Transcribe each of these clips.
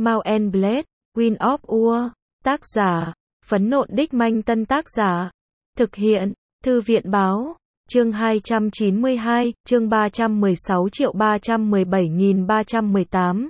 Mount and Blade, Wind of War. Tác giả, Phấn Nộn Đích Manh. Tân tác giả, thực hiện, Thư viện Báo. Chương 292, chương 316.317.318.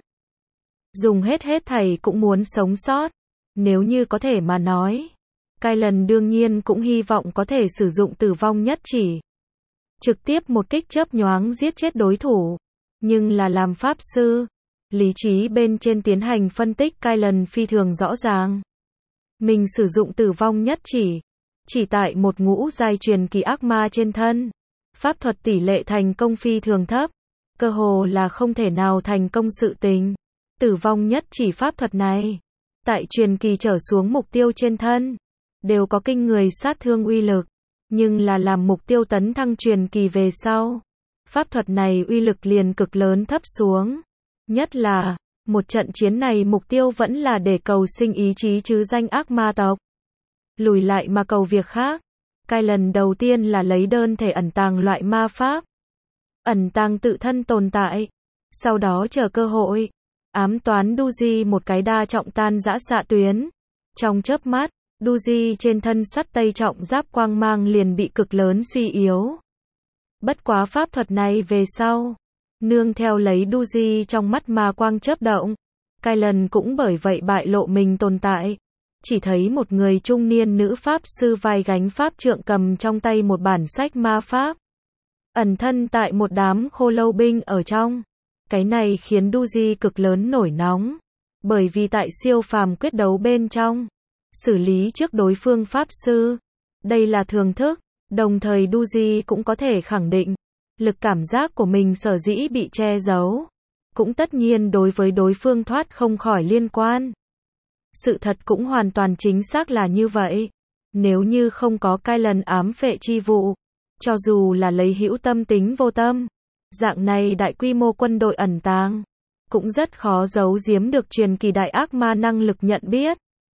Dùng hết thảy cũng muốn sống sót. Nếu như có thể mà nói, Kylan đương nhiên cũng hy vọng có thể sử dụng tử vong nhất chỉ. Trực tiếp một kích chớp nhoáng giết chết đối thủ. Nhưng là làm pháp sư, lý trí bên trên tiến hành phân tích, Kylan phi thường rõ ràng. Mình sử dụng tử vong nhất chỉ tại một ngũ giai truyền kỳ ác ma trên thân. Pháp thuật tỷ lệ thành công phi thường thấp, cơ hồ là không thể nào thành công sự tình. Tử vong nhất chỉ pháp thuật này, tại truyền kỳ trở xuống mục tiêu trên thân, đều có kinh người sát thương uy lực. Nhưng là làm mục tiêu tấn thăng truyền kỳ về sau, pháp thuật này uy lực liền cực lớn thấp xuống. Nhất là, một trận chiến này mục tiêu vẫn là để cầu sinh ý chí chứ danh ác ma tộc. Lùi lại mà cầu việc khác. Kylan đầu tiên là lấy đơn thể ẩn tàng loại ma pháp. Ẩn tàng tự thân tồn tại. Sau đó chờ cơ hội. Ám toán Duji một cái đa trọng tan rã xạ tuyến. Trong chớp mắt, Duji trên thân sắt tây trọng giáp quang mang liền bị cực lớn suy yếu. Bất quá pháp thuật này về sau, nương theo lấy Duji trong mắt ma quang chớp động, Kylan cũng bởi vậy bại lộ mình tồn tại. Chỉ thấy một người trung niên nữ pháp sư vai gánh pháp trượng cầm trong tay một bản sách ma pháp. Ẩn thân tại một đám khô lâu binh ở trong. Cái này khiến Duji cực lớn nổi nóng. Bởi vì tại siêu phàm quyết đấu bên trong, xử lý trước đối phương pháp sư. Đây là thường thức, đồng thời Duji cũng có thể khẳng định, lực cảm giác của mình sở dĩ bị che giấu, cũng tất nhiên đối với đối phương thoát không khỏi liên quan. Sự thật cũng hoàn toàn chính xác là như vậy. Nếu như không có Kylan ám phệ chi vụ, cho dù là lấy hữu tâm tính vô tâm, dạng này đại quy mô quân đội ẩn tàng, cũng rất khó giấu giếm được truyền kỳ đại ác ma năng lực nhận biết.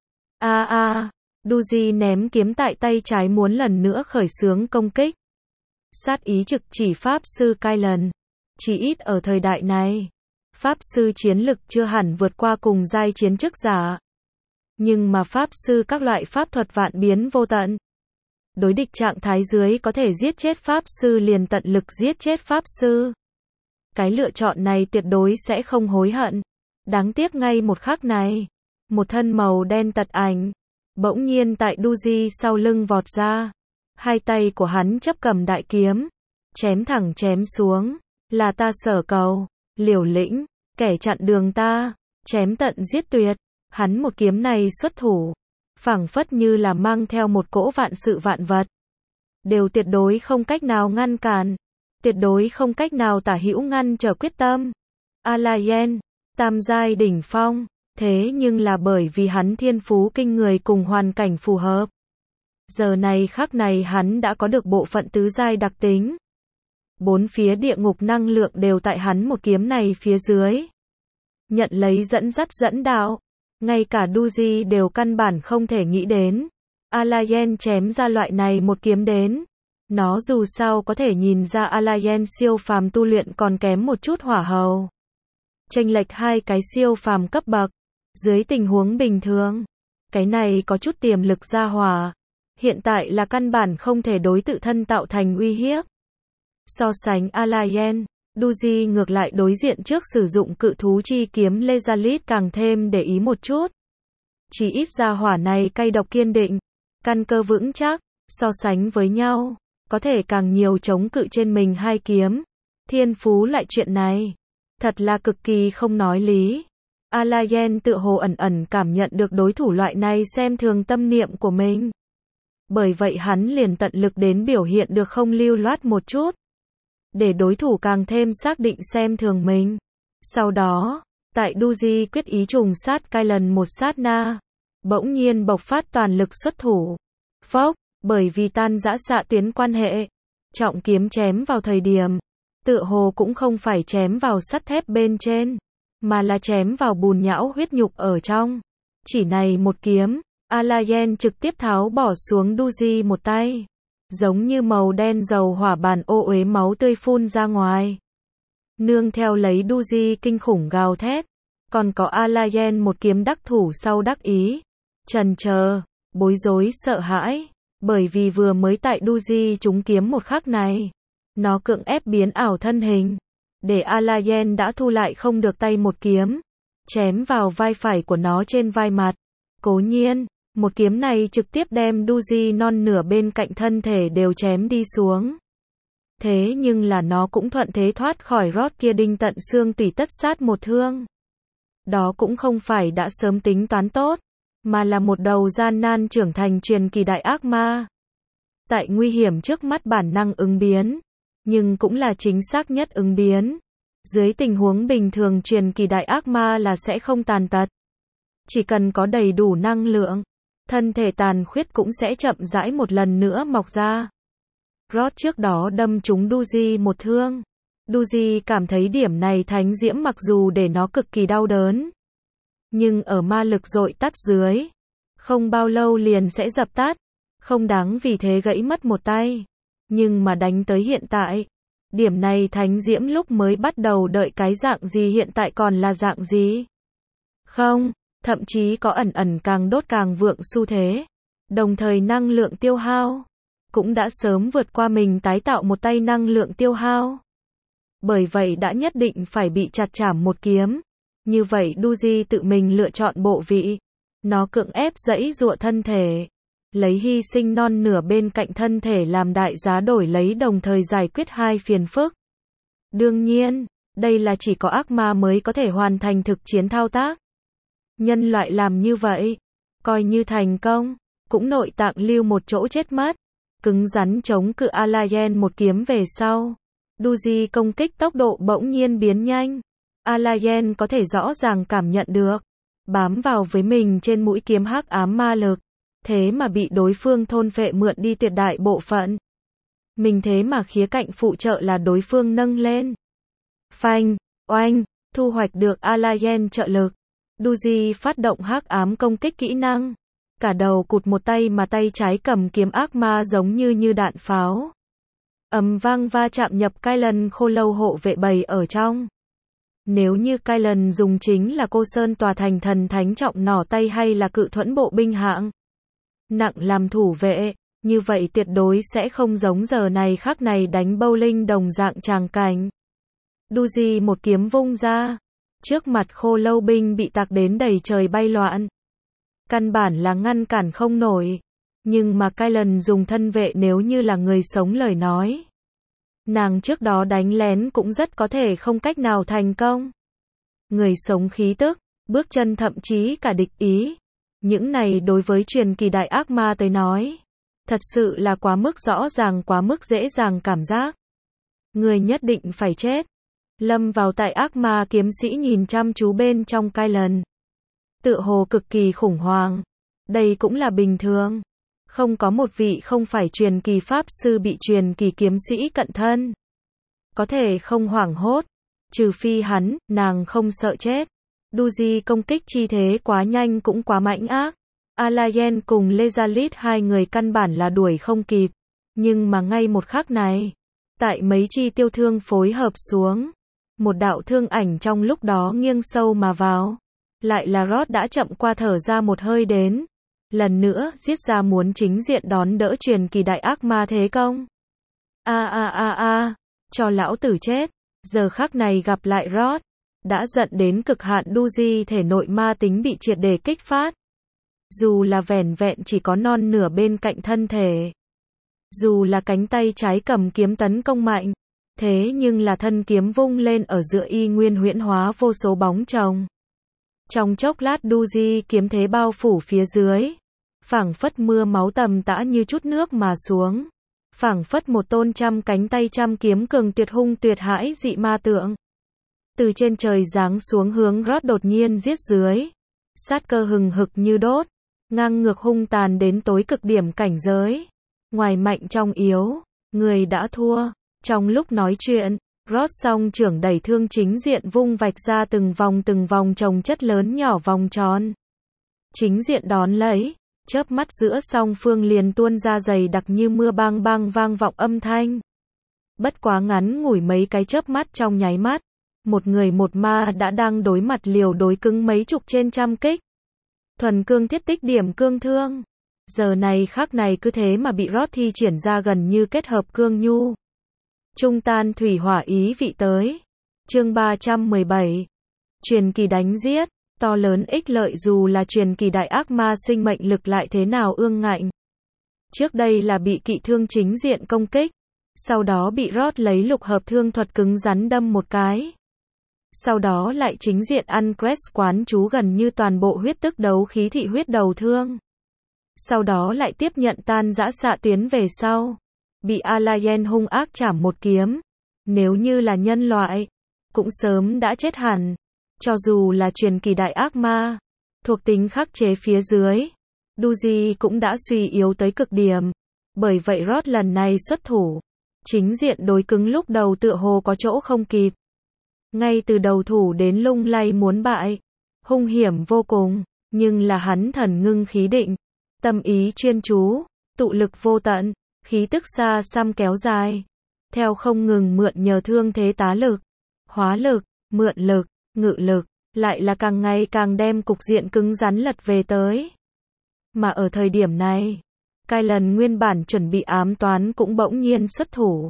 Duji ném kiếm tại tay trái muốn lần nữa khởi xướng công kích. Sát ý trực chỉ pháp sư Kylan. Chỉ ít ở thời đại này, pháp sư chiến lực chưa hẳn vượt qua cùng giai chiến chức giả. Nhưng mà pháp sư các loại pháp thuật vạn biến vô tận. Đối địch trạng thái dưới có thể giết chết pháp sư liền tận lực giết chết pháp sư. Cái lựa chọn này tuyệt đối sẽ không hối hận. Đáng tiếc ngay một khắc này, một thân màu đen tật ảnh bỗng nhiên tại Duji sau lưng vọt ra. Hai tay của hắn chấp cầm đại kiếm, chém thẳng chém xuống. Là ta sở cầu, liều lĩnh, kẻ chặn đường ta, chém tận giết tuyệt. Hắn một kiếm này xuất thủ, phảng phất như là mang theo một cỗ vạn sự vạn vật, đều tuyệt đối không cách nào ngăn cản, tuyệt đối không cách nào tả hữu ngăn trở quyết tâm. Alayen, tam giai đỉnh phong, thế nhưng là bởi vì hắn thiên phú kinh người cùng hoàn cảnh phù hợp. Giờ này khắc này hắn đã có được bộ phận tứ giai đặc tính. Bốn phía địa ngục năng lượng đều tại hắn một kiếm này phía dưới. Nhận lấy dẫn dắt dẫn đạo. Ngay cả Duji đều căn bản không thể nghĩ đến. Alayen chém ra loại này một kiếm đến. Nó dù sao có thể nhìn ra Alayen siêu phàm tu luyện còn kém một chút hỏa hầu. Chênh lệch hai cái siêu phàm cấp bậc. Dưới tình huống bình thường, cái này có chút tiềm lực ra hỏa. Hiện tại là căn bản không thể đối tự thân tạo thành uy hiếp. So sánh Alayen, Duji ngược lại đối diện trước sử dụng cự thú chi kiếm Lezalit càng thêm để ý một chút. Chỉ ít ra hỏa này cay độc kiên định, căn cơ vững chắc, so sánh với nhau, có thể càng nhiều chống cự trên mình hai kiếm. Thiên phú lại chuyện này, thật là cực kỳ không nói lý. Alayen tự hồ ẩn ẩn cảm nhận được đối thủ loại này xem thường tâm niệm của mình. Bởi vậy hắn liền tận lực đến biểu hiện được không lưu loát một chút, để đối thủ càng thêm xác định xem thường mình. Sau đó, tại Duji quyết ý trùng sát Kylan một sát na, bỗng nhiên bộc phát toàn lực xuất thủ. Phốc, bởi vì tan rã xạ tuyến quan hệ, trọng kiếm chém vào thời điểm, tựa hồ cũng không phải chém vào sắt thép bên trên, mà là chém vào bùn nhão huyết nhục ở trong. Chỉ này một kiếm, Alayen trực tiếp tháo bỏ xuống Duji một tay. Giống như màu đen dầu hỏa bàn ô uế máu tươi phun ra ngoài. Nương theo lấy Duji kinh khủng gào thét, Còn có Alayen một kiếm đắc thủ sau đắc ý, chần chờ, bối rối sợ hãi, bởi vì vừa mới tại Duji trúng kiếm một khắc này, nó cưỡng ép biến ảo thân hình, để Alayen đã thu lại không được tay một kiếm, chém vào vai phải của nó trên vai mặt. Cố nhiên, một kiếm này trực tiếp đem Duji non nửa bên cạnh thân thể đều chém đi xuống. Thế nhưng là nó cũng thuận thế thoát khỏi Rod kia đinh tận xương tủy tất sát một thương. Đó cũng không phải đã sớm tính toán tốt, mà là một đầu gian nan trưởng thành truyền kỳ đại ác ma. Tại nguy hiểm trước mắt bản năng ứng biến, nhưng cũng là chính xác nhất ứng biến. Dưới tình huống bình thường truyền kỳ đại ác ma là sẽ không tàn tật. Chỉ cần có đầy đủ năng lượng, thân thể tàn khuyết cũng sẽ chậm rãi một lần nữa mọc ra. Rod trước đó đâm trúng Duji một thương. Duji cảm thấy điểm này thánh diễm mặc dù để nó cực kỳ đau đớn, nhưng ở ma lực dội tắt dưới, không bao lâu liền sẽ dập tắt, không đáng vì thế gãy mất một tay. Nhưng mà đánh tới hiện tại, điểm này thánh diễm lúc mới bắt đầu đợi cái dạng gì hiện tại còn là dạng gì? Không, thậm chí có ẩn ẩn càng đốt càng vượng xu thế. Đồng thời năng lượng tiêu hao cũng đã sớm vượt qua mình tái tạo một tay năng lượng tiêu hao. Bởi vậy đã nhất định phải bị chặt chảm một kiếm. Như vậy Duji tự mình lựa chọn bộ vị. Nó cưỡng ép giãy giụa thân thể, lấy hy sinh non nửa bên cạnh thân thể làm đại giá đổi lấy đồng thời giải quyết hai phiền phức. Đương nhiên, đây là chỉ có ác ma mới có thể hoàn thành thực chiến thao tác. Nhân loại làm như vậy, coi như thành công, cũng nội tạng lưu một chỗ chết mất. Cứng rắn chống cự Alayen một kiếm về sau. Duji công kích tốc độ bỗng nhiên biến nhanh. Alayen có thể rõ ràng cảm nhận được, bám vào với mình trên mũi kiếm hắc ám ma lực, thế mà bị đối phương thôn phệ mượn đi tuyệt đại bộ phận. Mình thế mà khía cạnh phụ trợ là đối phương nâng lên. Phanh, oanh, thu hoạch được Alayen trợ lực. Duji phát động hắc ám công kích kỹ năng. Cả đầu cụt một tay mà tay trái cầm kiếm ác ma giống như đạn pháo. Ầm vang va chạm nhập Kylan khô lâu hộ vệ bầy ở trong. Nếu như Kylan dùng chính là cô sơn tòa thành thần thánh trọng nỏ tay hay là cự thuẫn bộ binh hạng nặng làm thủ vệ, như vậy tuyệt đối sẽ không giống giờ này khắc này đánh bowling đồng dạng tràng cảnh. Duji một kiếm vung ra, trước mặt khô lâu binh bị tạc đến đầy trời bay loạn. Căn bản là ngăn cản không nổi. Nhưng mà Kylan dùng thân vệ nếu như là người sống lời nói, nàng trước đó đánh lén cũng rất có thể không cách nào thành công. Người sống khí tức, bước chân thậm chí cả địch ý. Những này đối với truyền kỳ đại ác ma tới nói, thật sự là quá mức rõ ràng, quá mức dễ dàng cảm giác. Người nhất định phải chết. Lâm vào tại ác ma kiếm sĩ nhìn chăm chú bên trong Kylan, tựa hồ cực kỳ khủng hoảng. Đây cũng là bình thường. Không có một vị không phải truyền kỳ pháp sư bị truyền kỳ kiếm sĩ cận thân có thể không hoảng hốt, trừ phi hắn, nàng không sợ chết. Duji công kích chi thế quá nhanh cũng quá mãnh ác. Alayen cùng Lezalit hai người căn bản là đuổi không kịp. Nhưng mà ngay một khắc này, tại mấy chi tiêu thương phối hợp xuống, một đạo thương ảnh trong lúc đó nghiêng sâu mà vào. Lại là Rod đã chậm qua thở ra một hơi đến. Lần nữa giết ra muốn chính diện đón đỡ truyền kỳ đại ác ma thế công. Cho lão tử chết. Giờ khắc này gặp lại Rod, đã giận đến cực hạn. Duji thể nội ma tính bị triệt để kích phát. Dù là vẻn vẹn chỉ có non nửa bên cạnh thân thể, dù là cánh tay trái cầm kiếm tấn công mạnh, thế nhưng là thân kiếm vung lên ở giữa y nguyên huyễn hóa vô số bóng chồng. Trong chốc lát Duji kiếm thế bao phủ phía dưới, phảng phất mưa máu tầm tã như chút nước mà xuống, phảng phất một tôn trăm cánh tay trăm kiếm cường tuyệt hung tuyệt hãi dị ma tượng. Từ trên trời giáng xuống hướng Rod đột nhiên giết dưới, sát cơ hừng hực như đốt, ngang ngược hung tàn đến tối cực điểm cảnh giới. Ngoài mạnh trong yếu, người đã thua. Trong lúc nói chuyện, Rod song trưởng đẩy thương chính diện vung vạch ra từng vòng chồng chất lớn nhỏ vòng tròn. Chính diện đón lấy, chớp mắt giữa song phương liền tuôn ra dày đặc như mưa bang bang vang vọng âm thanh. Bất quá ngắn ngủi mấy cái chớp mắt trong nháy mắt, một người một ma đã đang đối mặt liều đối cứng mấy chục trên trăm kích. Thuần cương thiết tích điểm cương thương. Giờ này khắc này cứ thế mà bị Roth thi triển ra gần như kết hợp cương nhu. Trung tan thủy hỏa ý vị tới. Chương 317. Truyền kỳ đánh giết, to lớn ích lợi dù là truyền kỳ đại ác ma sinh mệnh lực lại thế nào ương ngạnh. Trước đây là bị kỵ thương chính diện công kích, sau đó bị Roth lấy lục hợp thương thuật cứng rắn đâm một cái. Sau đó lại chính diện ăn Crest quán chú gần như toàn bộ huyết tức đấu khí thị huyết đầu thương. Sau đó lại tiếp nhận tan dã xạ tiến về sau. Bị Alayen hung ác chảm một kiếm. Nếu như là nhân loại, cũng sớm đã chết hẳn. Cho dù là truyền kỳ đại ác ma, thuộc tính khắc chế phía dưới, Duji cũng đã suy yếu tới cực điểm. Bởi vậy Roth lần này xuất thủ, chính diện đối cứng lúc đầu tựa hồ có chỗ không kịp. Ngay từ đầu thủ đến lung lay muốn bại, hung hiểm vô cùng, nhưng là hắn thần ngưng khí định, tâm ý chuyên chú, tụ lực vô tận, khí tức xa xăm kéo dài, theo không ngừng mượn nhờ thương thế tá lực, hóa lực, mượn lực, ngự lực, lại là càng ngày càng đem cục diện cứng rắn lật về tới. Mà ở thời điểm này, Kylan nguyên bản chuẩn bị ám toán cũng bỗng nhiên xuất thủ.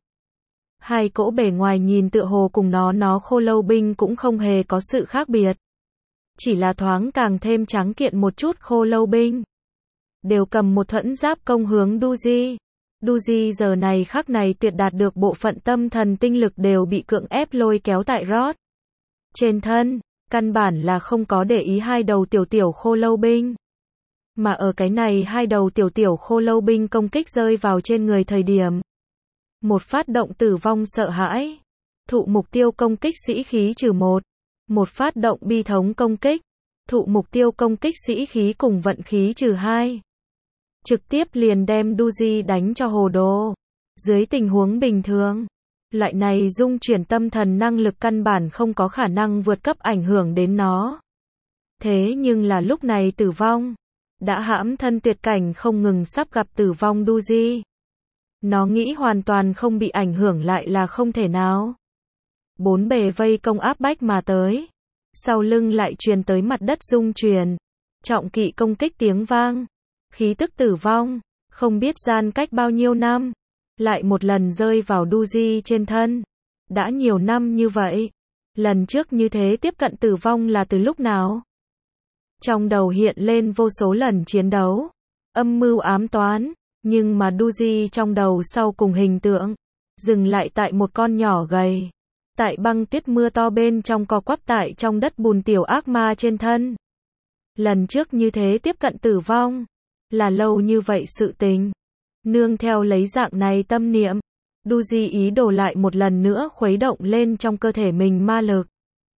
Hai cỗ bề ngoài nhìn tựa hồ cùng nó khô lâu binh cũng không hề có sự khác biệt. Chỉ là thoáng càng thêm trắng kiện một chút khô lâu binh. Đều cầm một thuẫn giáp công hướng Duji. Duji giờ này khắc này tuyệt đạt được bộ phận tâm thần tinh lực đều bị cưỡng ép lôi kéo tại Roth trên thân, căn bản là không có để ý hai đầu tiểu khô lâu binh. Mà ở cái này hai đầu tiểu khô lâu binh công kích rơi vào trên người thời điểm. Một phát động tử vong sợ hãi. Thụ mục tiêu công kích sĩ khí trừ một. Một phát động bi thống công kích. Thụ mục tiêu công kích sĩ khí cùng vận khí trừ hai. Trực tiếp liền đem Duji đánh cho hồ đồ. Dưới tình huống bình thường, loại này dung chuyển tâm thần năng lực căn bản không có khả năng vượt cấp ảnh hưởng đến nó. Thế nhưng là lúc này tử vong, đã hãm thân tuyệt cảnh không ngừng sắp gặp tử vong Duji. Nó nghĩ hoàn toàn không bị ảnh hưởng lại là không thể nào. Bốn bề vây công áp bách mà tới. Sau lưng lại truyền tới mặt đất rung truyền. Trọng kỵ công kích tiếng vang. Khí tức tử vong. Không biết gian cách bao nhiêu năm. Lại một lần rơi vào Duji trên thân. Đã nhiều năm như vậy. Lần trước như thế tiếp cận tử vong là từ lúc nào? Trong đầu hiện lên vô số lần chiến đấu. Âm mưu ám toán. Nhưng mà Duji trong đầu sau cùng hình tượng, dừng lại tại một con nhỏ gầy, tại băng tuyết mưa to bên trong co quắp tại trong đất bùn tiểu ác ma trên thân. Lần trước như thế tiếp cận tử vong, là lâu như vậy sự tình. Nương theo lấy dạng này tâm niệm, Duji ý đồ lại một lần nữa khuấy động lên trong cơ thể mình ma lực.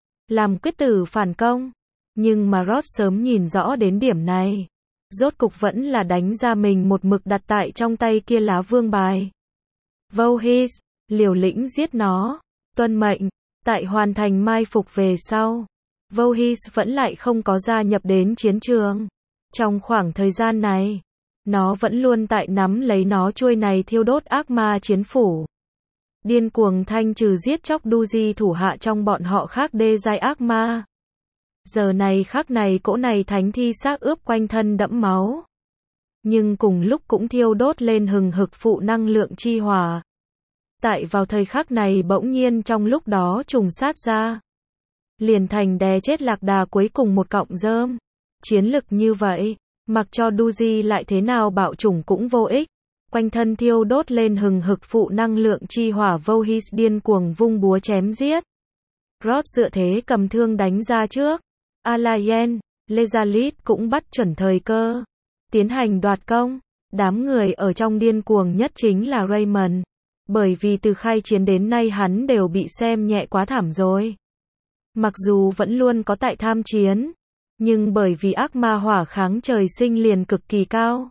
Làm quyết tử phản công, nhưng mà Roth sớm nhìn rõ đến điểm này. Rốt cục vẫn là đánh ra mình một mực đặt tại trong tay kia lá vương bài. Vohis, liều lĩnh giết nó, tuân mệnh, tại hoàn thành mai phục về sau. Vohis vẫn lại không có gia nhập đến chiến trường. Trong khoảng thời gian này, nó vẫn luôn tại nắm lấy nó chuôi này thiêu đốt ác ma chiến phủ. Điên cuồng thanh trừ giết chóc Duji thủ hạ trong bọn họ khác đê giai ác ma. Giờ này khắc này cỗ này thánh thi xác ướp quanh thân đẫm máu. Nhưng cùng lúc cũng thiêu đốt lên hừng hực phụ năng lượng chi hỏa. Tại vào thời khắc này bỗng nhiên trong lúc đó trùng sát ra. Liền thành đè chết lạc đà cuối cùng một cọng rơm. Chiến lực như vậy, mặc cho Duji lại thế nào bạo chủng cũng vô ích. Quanh thân thiêu đốt lên hừng hực phụ năng lượng chi hỏa Vohis điên cuồng vung búa chém giết. Roth dựa thế cầm thương đánh ra trước. Alayen, Lezalit cũng bắt chuẩn thời cơ, tiến hành đoạt công. Đám người ở trong điên cuồng nhất chính là Raymond, bởi vì từ khai chiến đến nay hắn đều bị xem nhẹ quá thảm rồi. Mặc dù vẫn luôn có tại tham chiến, nhưng bởi vì ác ma hỏa kháng trời sinh liền cực kỳ cao.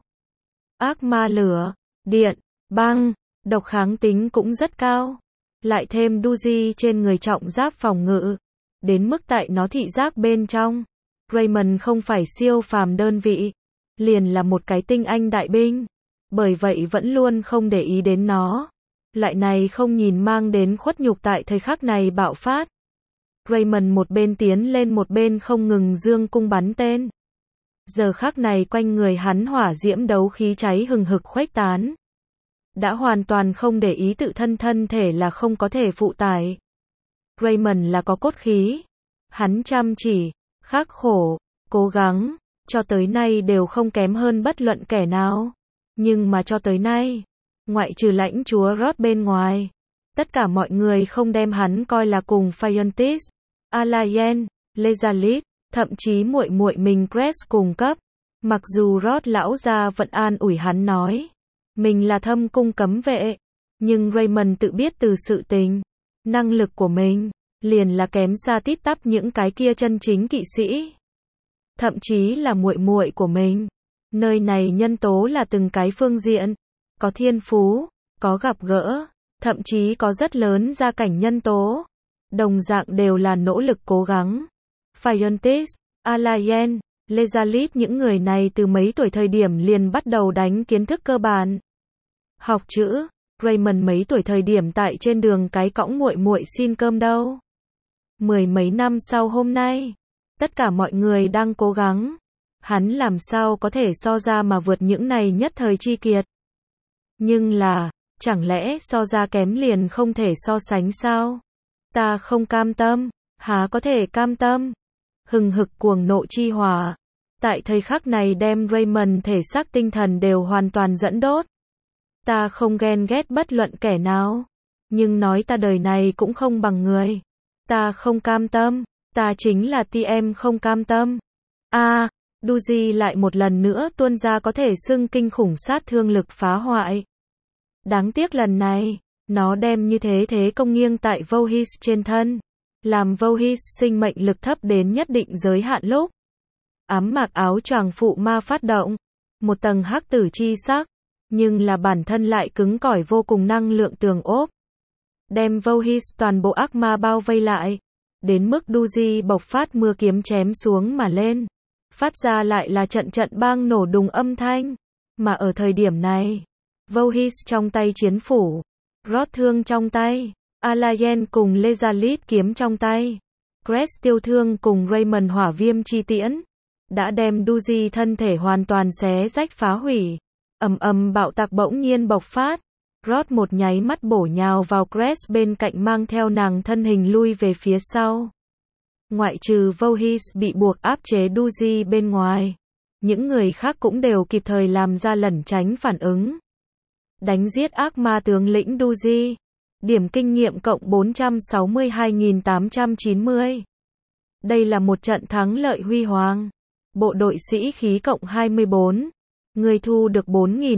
Ác ma lửa, điện, băng, độc kháng tính cũng rất cao. Lại thêm Duji trên người trọng giáp phòng ngự. Đến mức tại nó thị giác bên trong, Raymond không phải siêu phàm đơn vị, liền là một cái tinh anh đại binh. Bởi vậy vẫn luôn không để ý đến nó. Loại này không nhìn mang đến khuất nhục tại thời khắc này bạo phát. Raymond một bên tiến lên một bên không ngừng giương cung bắn tên. Giờ khắc này quanh người hắn hỏa diễm đấu khí cháy hừng hực khuếch tán. Đã hoàn toàn không để ý tự thân thể là không có thể phụ tải. Raymond là có cốt khí. Hắn chăm chỉ, khắc khổ, cố gắng, cho tới nay đều không kém hơn bất luận kẻ nào. Nhưng mà cho tới nay, ngoại trừ lãnh chúa Roth bên ngoài, tất cả mọi người không đem hắn coi là cùng Phiontis, Alayen, Lezalit, thậm chí muội muội mình Cress cùng cấp. Mặc dù Roth lão gia vẫn an ủi hắn nói, mình là thâm cung cấm vệ, nhưng Raymond tự biết từ sự tình, năng lực của mình, liền là kém xa tít tắp những cái kia chân chính kỵ sĩ. Thậm chí là muội muội của mình. Nơi này nhân tố là từng cái phương diện, có thiên phú, có gặp gỡ, thậm chí có rất lớn gia cảnh nhân tố. Đồng dạng đều là nỗ lực cố gắng. Phiontis, Alayen, Lezalit những người này từ mấy tuổi thời điểm liền bắt đầu đánh kiến thức cơ bản. Học chữ, Raymond mấy tuổi thời điểm tại trên đường cái cõng muội muội xin cơm đâu. Mười mấy năm sau hôm nay, tất cả mọi người đang cố gắng. Hắn làm sao có thể so ra mà vượt những này nhất thời chi kiệt. Nhưng là, chẳng lẽ so ra kém liền không thể so sánh sao? Ta không cam tâm, há có thể cam tâm. Hừng hực cuồng nộ chi hỏa. Tại thời khắc này đem Raymond thể xác tinh thần đều hoàn toàn dẫn đốt. Ta không ghen ghét bất luận kẻ nào. Nhưng nói ta đời này cũng không bằng người. Ta không cam tâm, ta chính là TM không cam tâm. Duji lại một lần nữa tuôn ra có thể xưng kinh khủng sát thương lực phá hoại. Đáng tiếc lần này, nó đem như thế công nghiêng tại Vohis trên thân. Làm Vohis sinh mệnh lực thấp đến nhất định giới hạn lúc. Ám mạc áo choàng phụ ma phát động. Một tầng hắc tử chi sắc. Nhưng là bản thân lại cứng cỏi vô cùng năng lượng tường ốp. Đem Vohis toàn bộ ác ma bao vây lại. Đến mức Duji bộc phát mưa kiếm chém xuống mà lên. Phát ra lại là trận bang nổ đùng âm thanh. Mà ở thời điểm này, Vohis trong tay chiến phủ, Roth thương trong tay, Alayen cùng Lezalit kiếm trong tay, Cress tiêu thương cùng Raymond hỏa viêm chi tiễn, đã đem Duji thân thể hoàn toàn xé rách phá hủy. Ầm bạo tạc bỗng nhiên bộc phát. Roth một nháy mắt bổ nhào vào Cress bên cạnh mang theo nàng thân hình lui về phía sau. Ngoại trừ Vohis bị buộc áp chế Duji bên ngoài, những người khác cũng đều kịp thời làm ra lẩn tránh phản ứng. Đánh giết ác ma tướng lĩnh Duji. Điểm kinh nghiệm cộng 462.890. Đây là một trận thắng lợi huy hoàng. Bộ đội sĩ khí cộng 24. Người thu được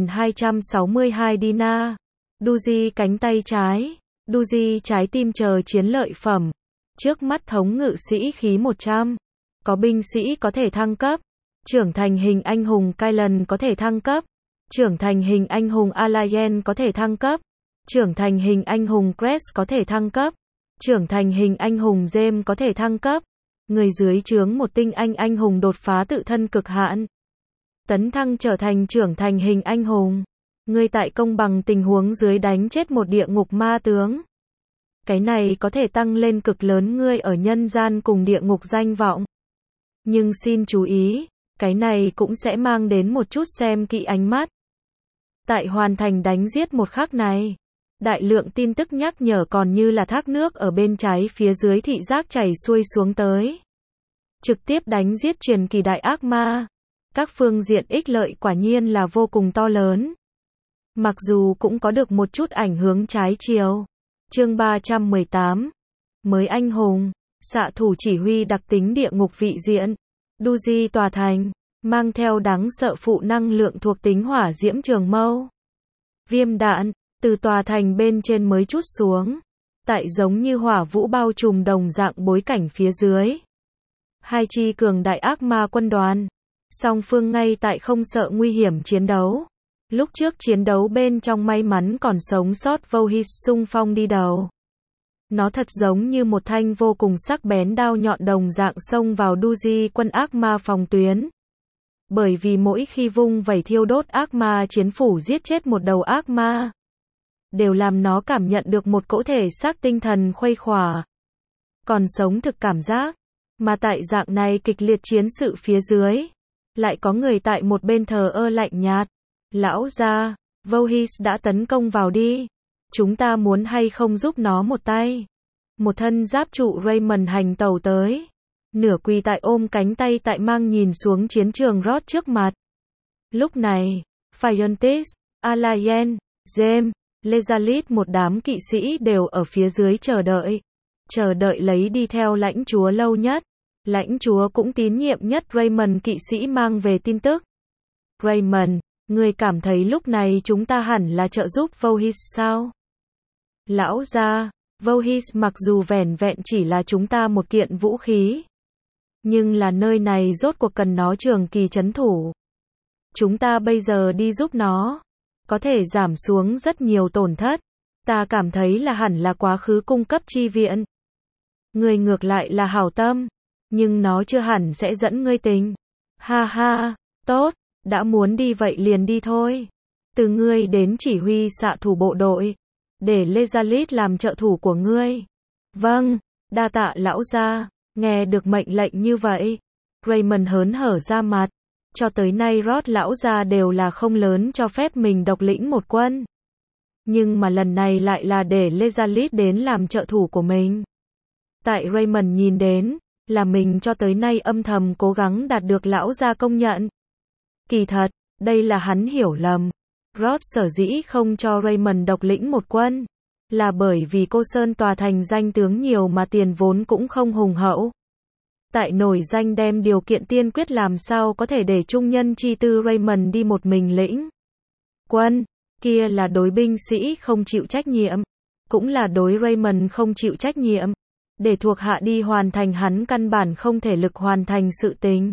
4.262 dinar. Duji cánh tay trái. Duji trái tim chờ chiến lợi phẩm. Trước mắt thống ngự sĩ khí 100. Có binh sĩ có thể thăng cấp. Trưởng thành hình anh hùng Kylan có thể thăng cấp. Trưởng thành hình anh hùng Alayen có thể thăng cấp. Trưởng thành hình anh hùng Cress có thể thăng cấp. Trưởng thành hình anh hùng James có thể thăng cấp. Người dưới trướng một tinh anh hùng đột phá tự thân cực hạn. Tấn thăng trở thành trưởng thành hình anh hùng. Người tại công bằng tình huống dưới đánh chết một địa ngục ma tướng. Cái này có thể tăng lên cực lớn ngươi ở nhân gian cùng địa ngục danh vọng. Nhưng xin chú ý, cái này cũng sẽ mang đến một chút xem kỹ ánh mắt. Tại hoàn thành đánh giết một khắc này, đại lượng tin tức nhắc nhở còn như là thác nước ở bên trái phía dưới thị giác chảy xuôi xuống tới. Trực tiếp đánh giết truyền kỳ đại ác ma. Các phương diện ích lợi quả nhiên là vô cùng to lớn. Mặc dù cũng có được một chút ảnh hưởng trái chiều. Chương 318. Mới anh hùng, xạ thủ chỉ huy đặc tính địa ngục vị diện. Duji tòa thành, mang theo đáng sợ phụ năng lượng thuộc tính hỏa diễm trường mâu. Viêm đạn, từ tòa thành bên trên mới chút xuống. Tại giống như hỏa vũ bao trùm đồng dạng bối cảnh phía dưới. Hai chi cường đại ác ma quân đoàn. Song phương ngay tại không sợ nguy hiểm chiến đấu. Lúc trước chiến đấu bên trong may mắn còn sống sót Vohis xung phong đi đầu. Nó thật giống như một thanh vô cùng sắc bén đao nhọn đồng dạng xông vào Duji quân ác ma phòng tuyến. Bởi vì mỗi khi vung vẩy thiêu đốt ác ma chiến phủ giết chết một đầu ác ma, đều làm nó cảm nhận được một cỗ thể xác tinh thần khuây khỏa. còn sống thực cảm giác. Mà tại dạng này kịch liệt chiến sự phía dưới, lại có người tại một bên thờ ơ lạnh nhạt. Lão gia, Voorhees đã tấn công vào đi. Chúng ta muốn hay không giúp nó một tay. Một thân giáp trụ Raymond hành tẩu tới. Nửa quỳ tại ôm cánh tay tại mang nhìn xuống chiến trường Rod trước mặt. Lúc này, Phiontis, Alayen, James, Lezalit một đám kỵ sĩ đều ở phía dưới chờ đợi. Chờ đợi lấy đi theo lãnh chúa lâu nhất. Lãnh chúa cũng tín nhiệm nhất Raymond kỵ sĩ mang về tin tức. Raymond, ngươi cảm thấy lúc này chúng ta hẳn là trợ giúp Voorhees sao? Lão gia, Voorhees mặc dù vẻn vẹn chỉ là chúng ta một kiện vũ khí. Nhưng là nơi này rốt cuộc cần nó trường kỳ trấn thủ. Chúng ta bây giờ đi giúp nó. Có thể giảm xuống rất nhiều tổn thất. Ta cảm thấy là hẳn là quá khứ cung cấp chi viện. Ngươi ngược lại là hảo tâm. Nhưng nó chưa hẳn sẽ dẫn ngươi tình. Ha ha, tốt, đã muốn đi vậy liền đi thôi. Từ ngươi đến chỉ huy xạ thủ bộ đội. Để Lezalit làm trợ thủ của ngươi. Vâng, đa tạ lão gia. Nghe được mệnh lệnh như vậy. Raymond hớn hở ra mặt. Cho tới nay Rod lão gia đều là không lớn cho phép mình độc lĩnh một quân. Nhưng mà lần này lại là để Lezalit đến làm trợ thủ của mình. Tại Raymond nhìn đến, là mình cho tới nay âm thầm cố gắng đạt được lão gia công nhận. Kỳ thật, đây là hắn hiểu lầm. Rod sở dĩ không cho Raymond độc lĩnh một quân, là bởi vì Cô Sơn tòa thành danh tướng nhiều mà tiền vốn cũng không hùng hậu. Tại nổi danh đem điều kiện tiên quyết làm sao có thể để trung nhân chi tư Raymond đi một mình lĩnh quân, kia là đối binh sĩ không chịu trách nhiệm, cũng là đối Raymond không chịu trách nhiệm, để thuộc hạ đi hoàn thành hắn căn bản không thể lực hoàn thành sự tình.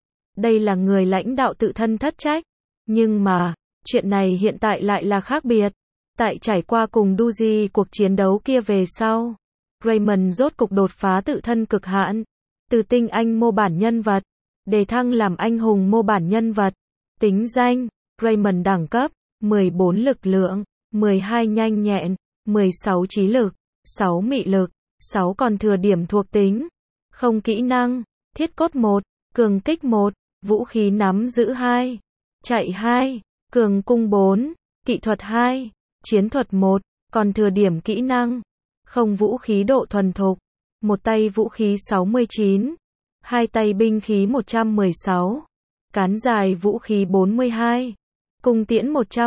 Đây là người lãnh đạo tự thân thất trách, nhưng mà, chuyện này hiện tại lại là khác biệt. Tại trải qua cùng Duji cuộc chiến đấu kia về sau, Raymond rốt cục đột phá tự thân cực hạn, từ tinh anh mô bản nhân vật, đề thăng làm anh hùng mô bản nhân vật. Tính danh, Raymond đẳng cấp, 14 lực lượng, 12 nhanh nhẹn, 16 trí lực, 6 mị lực, 6 còn thừa điểm thuộc tính, không kỹ năng, thiết cốt 1, cường kích 1, vũ khí nắm giữ 2, chạy 2, cường cung 4, kỹ thuật 2, chiến thuật 1, còn thừa điểm kỹ năng, không vũ khí độ thuần thục, một tay vũ khí 69, hai tay binh khí 116, cán dài vũ khí 42, cung tiễn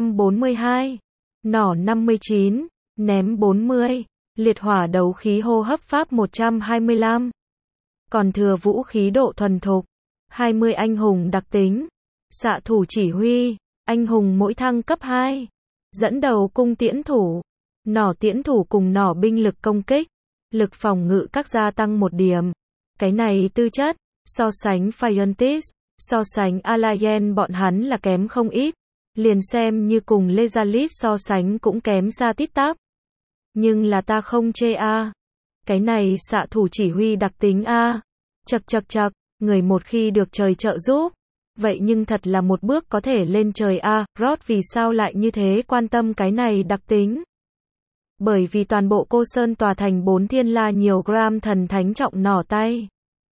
142, nỏ 59, ném 40, liệt hỏa đấu khí hô hấp pháp 125. Còn thừa vũ khí độ thuần thục, 20 anh hùng đặc tính, xạ thủ chỉ huy, anh hùng mỗi thăng cấp 2, dẫn đầu cung tiễn thủ, nỏ tiễn thủ cùng nỏ binh lực công kích, lực phòng ngự các gia tăng 1 điểm. Cái này tư chất, so sánh Phiontis, so sánh Alayen bọn hắn là kém không ít, liền xem như cùng Lezalit so sánh cũng kém xa tít tắp. Nhưng là ta không chê a. Cái này xạ thủ chỉ huy đặc tính a. Chậc, người một khi được trời trợ giúp, vậy nhưng thật là một bước có thể lên trời a. Rod vì sao lại như thế quan tâm cái này đặc tính? Bởi vì toàn bộ Cô Sơn tòa thành 4 thiên la nhiều gram thần thánh trọng nỏ tay.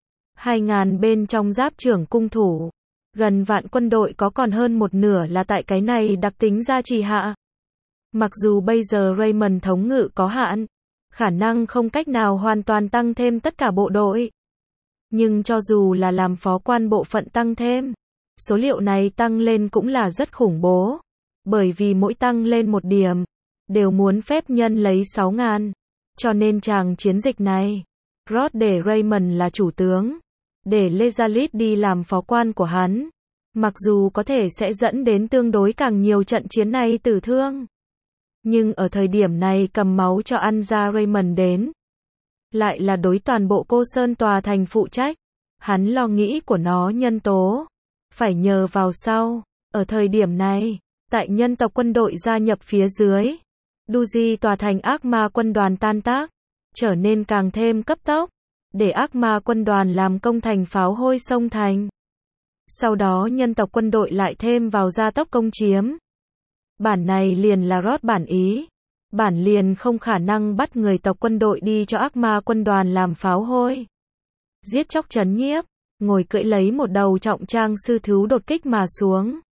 2.000 bên trong giáp trưởng cung thủ. Gần vạn quân đội có còn hơn một nửa là tại cái này đặc tính gia trì hạ. Mặc dù bây giờ Raymond thống ngự có hạn, khả năng không cách nào hoàn toàn tăng thêm tất cả bộ đội. Nhưng cho dù là làm phó quan bộ phận tăng thêm, số liệu này tăng lên cũng là rất khủng bố. Bởi vì mỗi tăng lên 1 điểm, đều muốn phép nhân lấy 6.000. Cho nên chàng chiến dịch này, Rod để Raymond là chủ tướng, để Lezalit đi làm phó quan của hắn. Mặc dù có thể sẽ dẫn đến tương đối càng nhiều trận chiến này tử thương. Nhưng ở thời điểm này cầm máu cho ăn ra Raymond đến. Lại là đối toàn bộ Cô Sơn tòa thành phụ trách. Hắn lo nghĩ của nó nhân tố. Phải nhờ vào sau. Ở thời điểm này, tại nhân tộc quân đội gia nhập phía dưới. Duji tòa thành ác ma quân đoàn tan tác. Trở nên càng thêm cấp tốc. Để ác ma quân đoàn làm công thành pháo hôi sông thành. Sau đó nhân tộc quân đội lại thêm vào gia tốc công chiếm. Bản này liền là Rod bản ý. bản liền không khả năng bắt người tộc quân đội đi cho ác ma quân đoàn làm pháo hôi. Giết chóc trấn nhiếp, ngồi cưỡi lấy một đầu trọng trang sư thú đột kích mà xuống.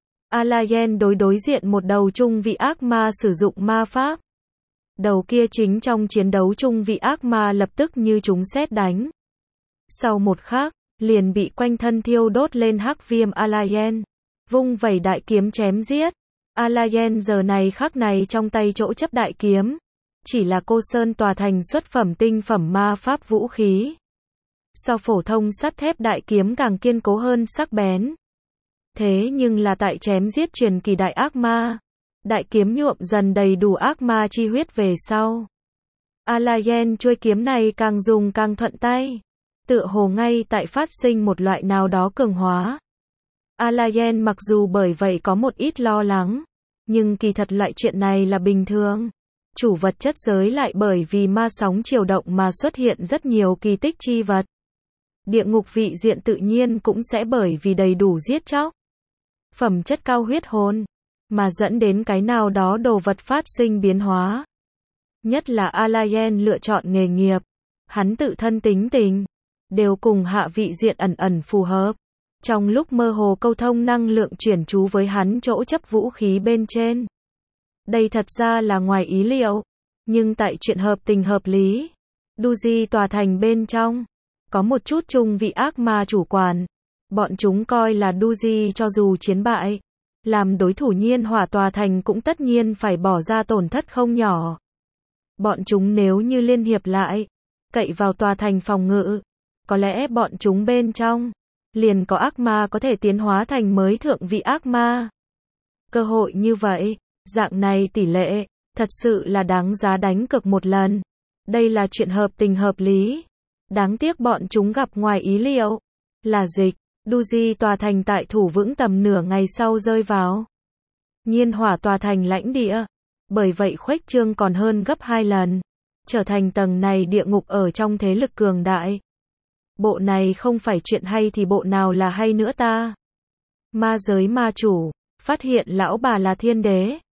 Alayen đối diện một đầu trung vị ác ma sử dụng ma pháp. Đầu kia chính trong chiến đấu trung vị ác ma lập tức như trúng sét đánh. Sau một khắc, liền bị quanh thân thiêu đốt lên hắc viêm Alayen. Vung vẩy đại kiếm chém giết. Alayen giờ này khắc này trong tay chỗ chấp đại kiếm. Chỉ là cô sơn tòa thành xuất phẩm tinh phẩm ma pháp vũ khí. So phổ thông sắt thép đại kiếm càng kiên cố hơn sắc bén. Thế nhưng là tại chém giết truyền kỳ đại ác ma. Đại kiếm nhuộm dần đầy đủ ác ma chi huyết về sau. Alayen chuôi kiếm này càng dùng càng thuận tay. Tựa hồ ngay tại phát sinh một loại nào đó cường hóa. Alayen mặc dù bởi vậy có một ít lo lắng. Nhưng kỳ thật loại chuyện này là bình thường. Chủ vật chất giới lại bởi vì ma sóng chiều động mà xuất hiện rất nhiều kỳ tích chi vật. Địa ngục vị diện tự nhiên cũng sẽ bởi vì đầy đủ giết chóc. Phẩm chất cao huyết hồn. Mà dẫn đến cái nào đó đồ vật phát sinh biến hóa. Nhất là Alayen lựa chọn nghề nghiệp. Hắn tự thân tính tình. Đều cùng hạ vị diện ẩn phù hợp. Trong lúc mơ hồ câu thông năng lượng chuyển chú với hắn chỗ chấp vũ khí bên trên. Đây thật ra là ngoài ý liệu. Nhưng tại chuyện hợp tình hợp lý. Duji tòa thành bên trong. Có một chút chung vị ác ma chủ quản. Bọn chúng coi là Duji cho dù chiến bại. Làm đối thủ nhiên hỏa tòa thành cũng tất nhiên phải bỏ ra tổn thất không nhỏ. Bọn chúng nếu như liên hiệp lại. Cậy vào tòa thành phòng ngự. Có lẽ bọn chúng bên trong. Liền có ác ma có thể tiến hóa thành mới thượng vị ác ma. Cơ hội như vậy. Dạng này tỷ lệ. Thật sự là đáng giá đánh cược một lần. Đây là chuyện hợp tình hợp lý. Đáng tiếc bọn chúng gặp ngoài ý liệu. Là dịch. Duji tòa thành tại thủ vững tầm nửa ngày sau rơi vào. Nhiên hỏa tòa thành lãnh địa. Bởi vậy khuếch trương còn hơn gấp 2 lần. Trở thành tầng này địa ngục ở trong thế lực cường đại. Bộ này không phải chuyện hay thì bộ nào là hay nữa ta. Ma giới ma chủ. Phát hiện lão bà là thiên đế.